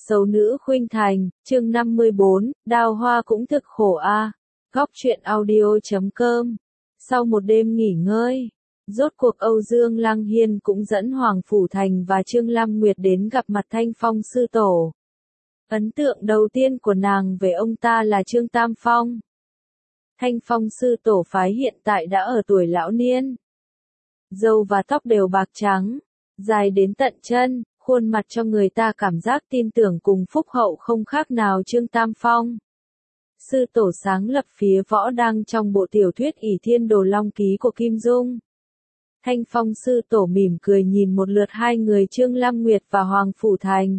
Xấu nữ khuynh thành, chương 54, đào hoa cũng thực khổ a. Góc truyện audio.com. Sau một đêm nghỉ ngơi, rốt cuộc Âu Dương Lăng Hiên cũng dẫn Hoàng Phủ Thành và Trương Lam Nguyệt đến gặp mặt Thanh Phong sư tổ. Ấn tượng đầu tiên của nàng về ông ta là Trương Tam Phong. Thanh Phong sư tổ phái hiện tại đã ở tuổi lão niên. Râu và tóc đều bạc trắng, dài đến tận chân, khuôn mặt cho người ta cảm giác tin tưởng cùng phúc hậu không khác nào Trương Tam Phong. Sư tổ sáng lập phía võ đăng trong bộ tiểu thuyết ỷ thiên đồ long ký của Kim Dung. Thanh Phong sư tổ mỉm cười nhìn một lượt hai người Trương Lam Nguyệt và Hoàng Phủ Thành.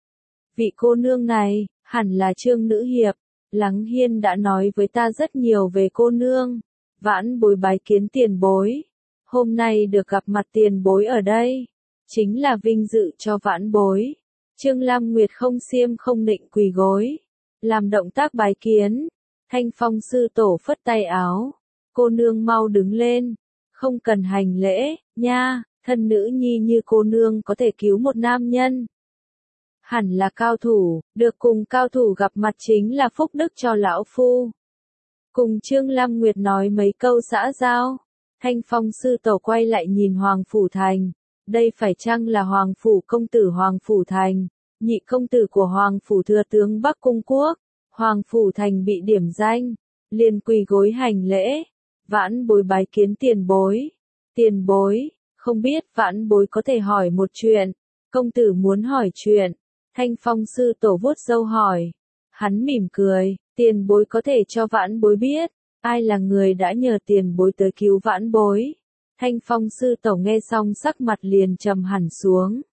Vị cô nương này, hẳn là Trương Nữ Hiệp, Lăng Hiên đã nói với ta rất nhiều về cô nương. Vãn bối bái kiến tiền bối. Hôm nay được gặp mặt tiền bối ở đây, chính là vinh dự cho vãn bối. Trương Lam Nguyệt không xiêm không nịnh quỳ gối, làm động tác bái kiến. Thanh Phong sư tổ phất tay áo, cô nương mau đứng lên, không cần hành lễ, nha, thân nữ nhi như cô nương có thể cứu một nam nhân. Hẳn là cao thủ, được cùng cao thủ gặp mặt chính là phúc đức cho lão phu. Cùng Trương Lam Nguyệt nói mấy câu xã giao, Thanh Phong sư tổ quay lại nhìn Hoàng Phủ Thành. Đây phải chăng là Hoàng Phủ công tử Hoàng Phủ Thành, nhị công tử của Hoàng Phủ thừa tướng Bắc Cung Quốc? Hoàng Phủ Thành bị điểm danh, liền quỳ gối hành lễ. Vãn bối bái kiến tiền bối. Tiền bối, không biết vãn bối có thể hỏi một chuyện. Công tử muốn hỏi chuyện. Thanh Phong sư tổ vuốt râu hỏi. Hắn mỉm cười, tiền bối có thể cho vãn bối biết, ai là người đã nhờ tiền bối tới cứu vãn bối. Thanh Phong sư tổ nghe xong sắc mặt liền trầm hẳn xuống.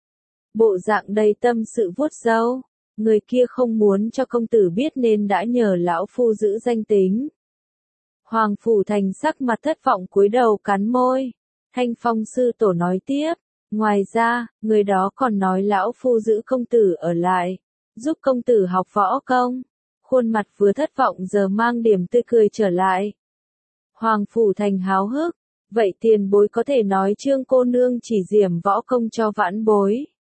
Bộ dạng đầy tâm sự vuốt râu, người kia không muốn cho công tử biết nên đã nhờ lão phu giữ danh tính. Hoàng Phủ Thành sắc mặt thất vọng cúi đầu cắn môi. Thanh Phong sư tổ nói tiếp, ngoài ra, người đó còn nói lão phu giữ công tử ở lại, giúp công tử học võ công. Khuôn mặt vừa thất vọng giờ mang điểm tươi cười trở lại. Hoàng Phủ Thành háo hức, vậy tiền bối có thể nói Trương cô nương chỉ diểm võ công cho vãn bối.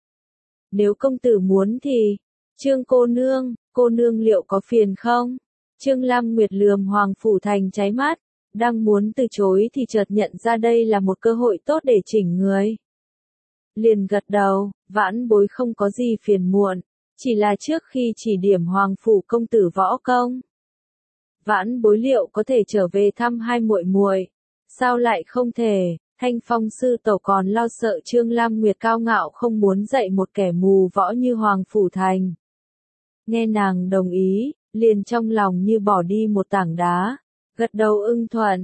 Nếu công tử muốn thì, Trương cô nương liệu có phiền không? Trương Lam Nguyệt lườm Hoàng Phủ Thành cháy mắt, đang muốn từ chối thì chợt nhận ra đây là một cơ hội tốt để chỉnh người. Liền gật đầu, vãn bối không có gì phiền muộn, chỉ là trước khi chỉ điểm Hoàng Phủ công tử võ công. Vãn bối liệu có thể trở về thăm hai muội muội? Sao lại không thể? Thanh Phong sư tổ còn lo sợ Trương Lam Nguyệt cao ngạo không muốn dạy một kẻ mù võ như Hoàng Phủ Thành. Nghe nàng đồng ý, liền trong lòng như bỏ đi một tảng đá, gật đầu ưng thuận.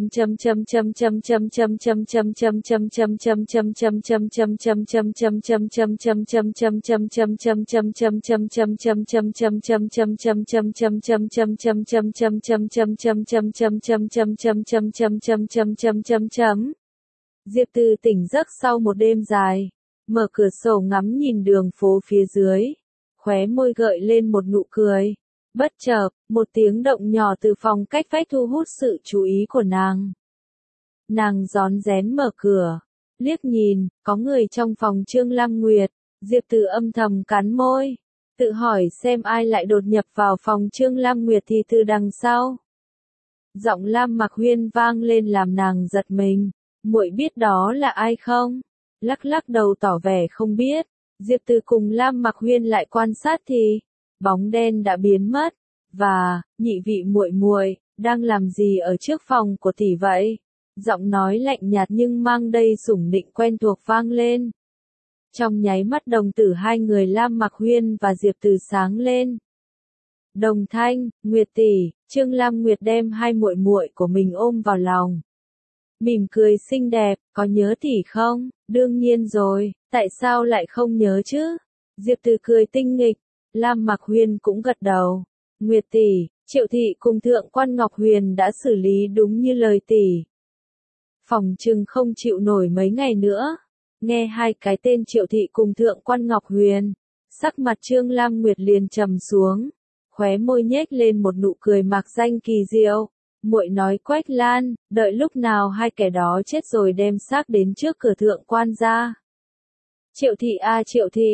Diệp Từ tỉnh giấc sau một đêm dài, mở cửa sổ ngắm nhìn đường phố phía dưới, khóe môi gợi lên một nụ cười. Bất chợt, một tiếng động nhỏ từ phòng cách vách thu hút sự chú ý của nàng. Nàng rón rén mở cửa, liếc nhìn, có người trong phòng Trương Lam Nguyệt. Diệp Từ âm thầm cắn môi, tự hỏi xem ai lại đột nhập vào phòng Trương Lam Nguyệt thì từ đằng sau. Giọng Lam Mặc Huyên vang lên làm nàng giật mình. Muội biết đó là ai không? Lắc lắc đầu tỏ vẻ không biết. Diệp Từ cùng Lam Mặc Huyên lại quan sát thì bóng đen đã biến mất. Và, nhị vị muội đang làm gì ở trước phòng của tỷ vậy? Giọng nói lạnh nhạt nhưng mang đầy sủng nịnh quen thuộc vang lên. Trong nháy mắt đồng tử hai người Lam Mặc Huyên và Diệp Từ sáng lên. Đồng Thanh, Nguyệt tỷ, Trương Lam Nguyệt đem hai muội muội của mình ôm vào lòng. Mỉm cười xinh đẹp, có nhớ tỷ không? Đương nhiên rồi, tại sao lại không nhớ chứ? Diệp Từ cười tinh nghịch, Lam Mặc Huyên cũng gật đầu. Nguyệt tỷ, Triệu thị cùng thượng quan Ngọc Huyền đã xử lý đúng như lời tỷ. Phòng trừng không chịu nổi mấy ngày nữa. Nghe hai cái tên Triệu thị cùng thượng quan Ngọc Huyền, sắc mặt Trương Lam Nguyệt liền trầm xuống, khóe môi nhếch lên một nụ cười mạc danh kỳ diệu. Muội nói Quách Lan, đợi lúc nào hai kẻ đó chết rồi đem xác đến trước cửa thượng quan ra. Triệu thị a Triệu thị,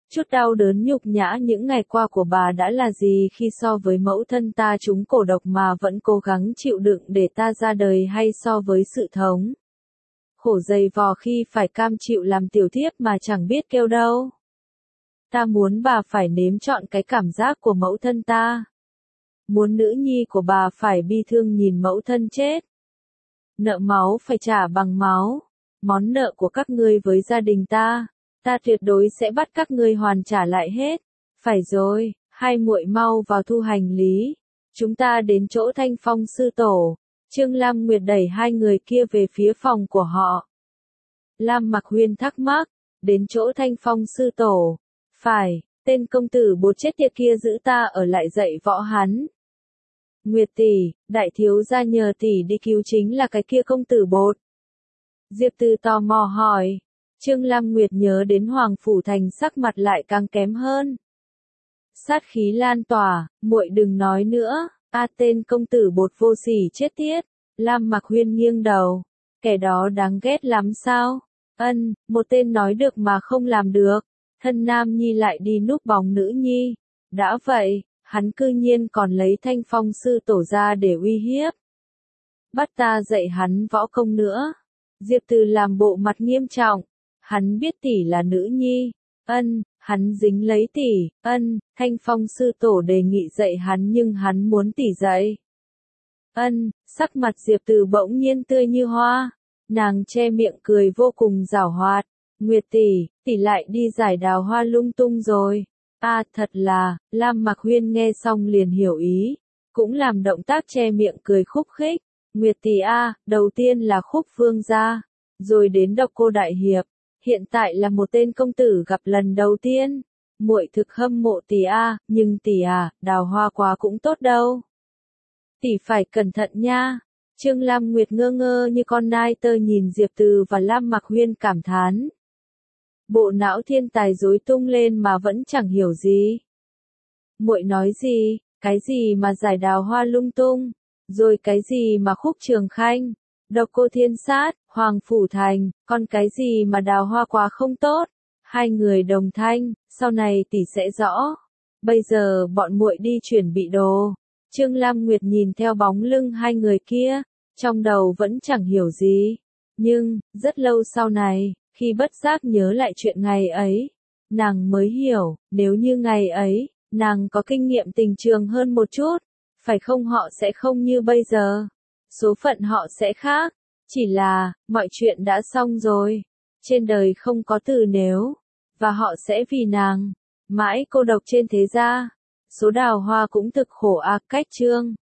Chút đau đớn nhục nhã những ngày qua của bà đã là gì khi so với mẫu thân ta trúng cổ độc mà vẫn cố gắng chịu đựng để ta ra đời, hay so với sự thống khổ dày vò khi phải cam chịu làm tiểu thiếp mà chẳng biết kêu đâu. Ta muốn bà phải nếm trọn cái cảm giác của mẫu thân ta. Muốn nữ nhi của bà phải bi thương nhìn mẫu thân chết. Nợ máu phải trả bằng máu. Món nợ của các ngươi với gia đình ta tuyệt đối sẽ bắt các ngươi hoàn trả lại hết. Phải rồi, hai muội mau vào thu hành lý. Chúng ta đến chỗ Thanh Phong sư tổ. Trương Lam Nguyệt đẩy hai người kia về phía phòng của họ. Lam Mặc Huyên thắc mắc, đến chỗ Thanh Phong sư tổ. Phải, tên công tử bột chết tiệt kia giữ ta ở lại dạy võ hắn. Nguyệt tỷ, đại thiếu gia nhờ tỷ đi cứu chính là cái kia công tử bột. Diệp Từ tò mò hỏi. Trương Lam Nguyệt nhớ đến Hoàng Phủ Thành, sắc mặt lại càng kém hơn. Sát khí lan tỏa, muội đừng nói nữa. Tên công tử bột vô sỉ chết tiết. Lam Mặc Huyên nghiêng đầu. Kẻ đó đáng ghét lắm sao? Một tên nói được mà không làm được. Thân nam nhi lại đi núp bóng nữ nhi. Đã vậy, hắn cư nhiên còn lấy Thanh Phong sư tổ ra để uy hiếp. Bắt ta dạy hắn võ công nữa. Diệp Từ làm bộ mặt nghiêm trọng. Hắn biết tỷ là nữ nhi. Hắn dính lấy tỷ. Thanh Phong sư tổ đề nghị dạy hắn nhưng hắn muốn tỷ dạy. Sắc mặt Diệp Từ bỗng nhiên tươi như hoa. Nàng che miệng cười vô cùng giảo hoạt. Nguyệt tỷ lại đi giải đào hoa lung tung rồi. Thật là, Lam Mặc Huyên nghe xong liền hiểu ý. Cũng làm động tác che miệng cười khúc khích. Nguyệt tỷ đầu tiên là Khúc Vương gia. Rồi đến Độc Cô Đại Hiệp. Hiện tại là một tên công tử gặp lần đầu tiên. Muội thực hâm mộ tỷ nhưng tỷ đào hoa quá cũng tốt đâu. Tỷ phải cẩn thận nha. Trương Lam Nguyệt ngơ ngơ như con nai tơ nhìn Diệp Từ và Lam Mặc Huyên cảm thán. Bộ não thiên tài rối tung lên mà vẫn chẳng hiểu gì. Muội nói gì, cái gì mà giải đào hoa lung tung, rồi cái gì mà Khúc Trường Khanh, Độc Cô Thiên Sát, Hoàng Phủ Thành, còn cái gì mà đào hoa quá không tốt. Hai người đồng thanh, sau này tỷ sẽ rõ. Bây giờ bọn muội đi chuẩn bị đồ. Trương Lam Nguyệt nhìn theo bóng lưng hai người kia, trong đầu vẫn chẳng hiểu gì. Nhưng, rất lâu sau này, khi bất giác nhớ lại chuyện ngày ấy, nàng mới hiểu, nếu như ngày ấy, nàng có kinh nghiệm tình trường hơn một chút, phải không họ sẽ không như bây giờ. Số phận họ sẽ khác, chỉ là, mọi chuyện đã xong rồi. Trên đời không có từ nếu, và họ sẽ vì nàng, mãi cô độc trên thế gian. Số đào hoa cũng thực khổ cách chương.